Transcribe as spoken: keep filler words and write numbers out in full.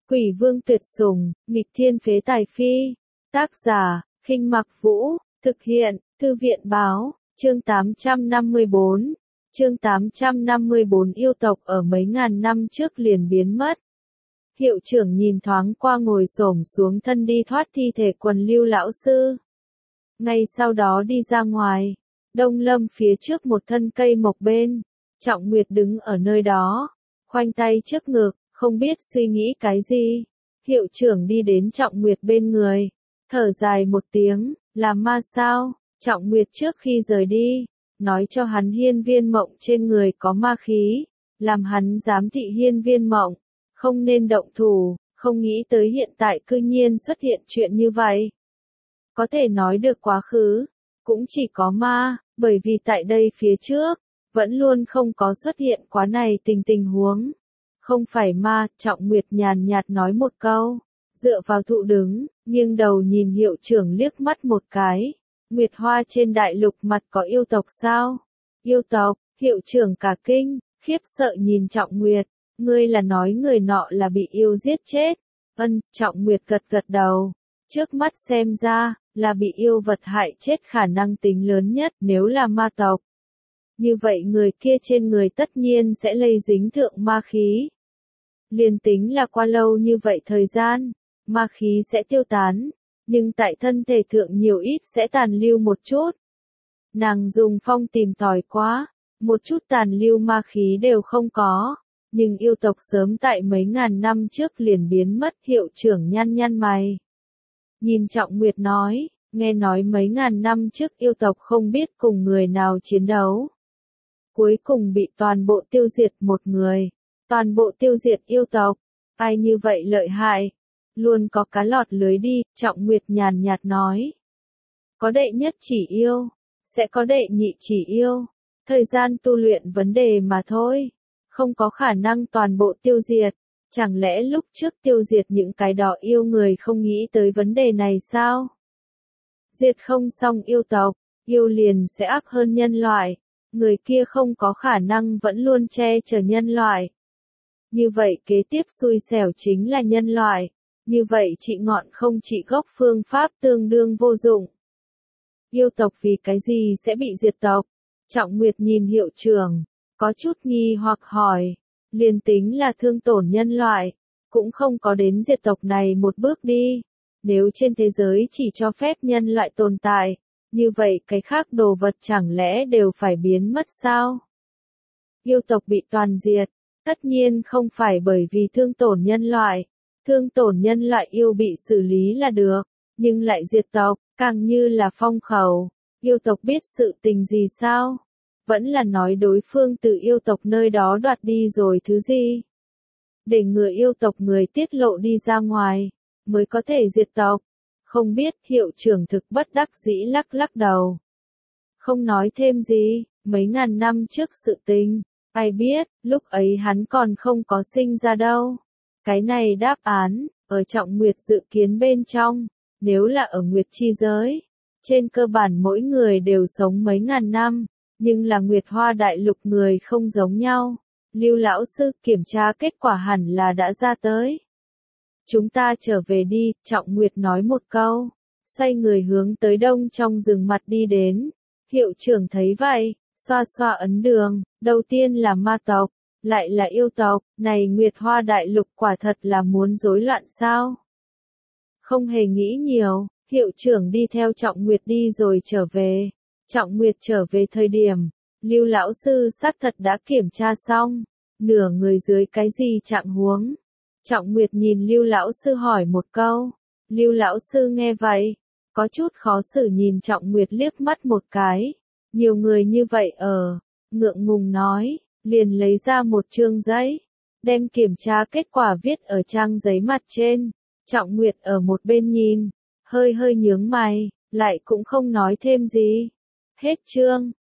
Quỷ vương tuyệt sủng, nghịch thiên phế tài phi. Tác giả, Khinh Mặc Vũ, thực hiện, Thư viện báo, chương tám trăm năm mươi bốn. Chương tám trăm năm mươi bốn yêu tộc ở mấy ngàn năm trước liền biến mất. Hiệu trưởng nhìn thoáng qua ngồi xổm xuống thân đi thoát thi thể quần Lưu lão sư. Ngay sau đó đi ra ngoài, Đông Lâm phía trước một thân cây mộc bên, Trọng Nguyệt đứng ở nơi đó, khoanh tay trước ngực, không biết suy nghĩ cái gì. Hiệu trưởng đi đến Trọng Nguyệt bên người, thở dài một tiếng, là ma sao? Trọng Nguyệt trước khi rời đi, nói cho hắn hiên viên mộng trên người có ma khí, làm hắn giám thị hiên viên mộng, không nên động thủ, không nghĩ tới hiện tại cư nhiên xuất hiện chuyện như vậy. Có thể nói được quá khứ, cũng chỉ có ma, bởi vì tại đây phía trước, vẫn luôn không có xuất hiện quá này tình tình huống. Không phải ma, Trọng Nguyệt nhàn nhạt nói một câu, dựa vào thụ đứng, nghiêng đầu nhìn hiệu trưởng liếc mắt một cái. Nguyệt Hoa trên đại lục mặt có yêu tộc sao? Yêu tộc, hiệu trưởng cả kinh, khiếp sợ nhìn Trọng Nguyệt, ngươi là nói người nọ là bị yêu giết chết. Ân, Trọng Nguyệt gật gật đầu, trước mắt xem ra, là bị yêu vật hại chết khả năng tính lớn nhất nếu là ma tộc. Như vậy người kia trên người tất nhiên sẽ lây dính thượng ma khí. Liên tính là qua lâu như vậy thời gian, ma khí sẽ tiêu tán, nhưng tại thân thể thượng nhiều ít sẽ tàn lưu một chút. Nàng dùng phong tìm tòi quá, một chút tàn lưu ma khí đều không có, nhưng yêu tộc sớm tại mấy ngàn năm trước liền biến mất. Hiệu trưởng nhăn nhăn mày. Nhìn Trọng Nguyệt nói, nghe nói mấy ngàn năm trước yêu tộc không biết cùng người nào chiến đấu. Cuối cùng bị toàn bộ tiêu diệt một người, toàn bộ tiêu diệt yêu tộc, ai như vậy lợi hại, luôn có cá lọt lưới đi. Trọng Nguyệt nhàn nhạt nói. Có đệ nhất chỉ yêu, sẽ có đệ nhị chỉ yêu, thời gian tu luyện vấn đề mà thôi, không có khả năng toàn bộ tiêu diệt. Chẳng lẽ lúc trước tiêu diệt những cái đó yêu người không nghĩ tới vấn đề này sao? Diệt không xong yêu tộc, yêu liền sẽ ác hơn nhân loại, người kia không có khả năng vẫn luôn che chở nhân loại. Như vậy kế tiếp xui xẻo chính là nhân loại, như vậy trị ngọn không trị gốc phương pháp tương đương vô dụng. Yêu tộc vì cái gì sẽ bị diệt tộc? Trọng Nguyệt nhìn hiệu trưởng, có chút nghi hoặc hỏi, liền tính là thương tổn nhân loại, cũng không có đến diệt tộc này một bước đi. Nếu trên thế giới chỉ cho phép nhân loại tồn tại, như vậy cái khác đồ vật chẳng lẽ đều phải biến mất sao? Yêu tộc bị toàn diệt, tất nhiên không phải bởi vì thương tổn nhân loại, thương tổn nhân loại yêu bị xử lý là được, nhưng lại diệt tộc, càng như là phong khẩu. Yêu tộc biết sự tình gì sao? Vẫn là nói đối phương từ yêu tộc nơi đó đoạt đi rồi thứ gì? Để người yêu tộc người tiết lộ đi ra ngoài, mới có thể diệt tộc. Không biết. Hiệu trưởng thực bất đắc dĩ lắc lắc đầu. Không nói thêm gì, mấy ngàn năm trước sự tình, ai biết, lúc ấy hắn còn không có sinh ra đâu. Cái này đáp án, ở Trọng Nguyệt dự kiến bên trong, nếu là ở Nguyệt chi giới, trên cơ bản mỗi người đều sống mấy ngàn năm, nhưng là Nguyệt Hoa đại lục người không giống nhau. Lưu lão sư, kiểm tra kết quả hẳn là đã ra tới. Chúng ta trở về đi, Trọng Nguyệt nói một câu, xoay người hướng tới đông trong rừng mặt đi đến. Hiệu trưởng thấy vậy, xoa xoa ấn đường, đầu tiên là ma tộc, lại là yêu tộc, này Nguyệt Hoa đại lục quả thật là muốn rối loạn sao? Không hề nghĩ nhiều, hiệu trưởng đi theo Trọng Nguyệt đi rồi trở về. Trọng Nguyệt trở về thời điểm, Lưu lão sư xác thật đã kiểm tra xong, nửa người dưới cái gì trạng huống. Trọng Nguyệt nhìn Lưu lão sư hỏi một câu. Lưu lão sư nghe vậy, có chút khó xử nhìn Trọng Nguyệt liếc mắt một cái. Nhiều người như vậy ở, ngượng ngùng nói, liền lấy ra một chương giấy, đem kiểm tra kết quả viết ở trang giấy mặt trên. Trọng Nguyệt ở một bên nhìn, hơi hơi nhướng mày, lại cũng không nói thêm gì. Hết chương.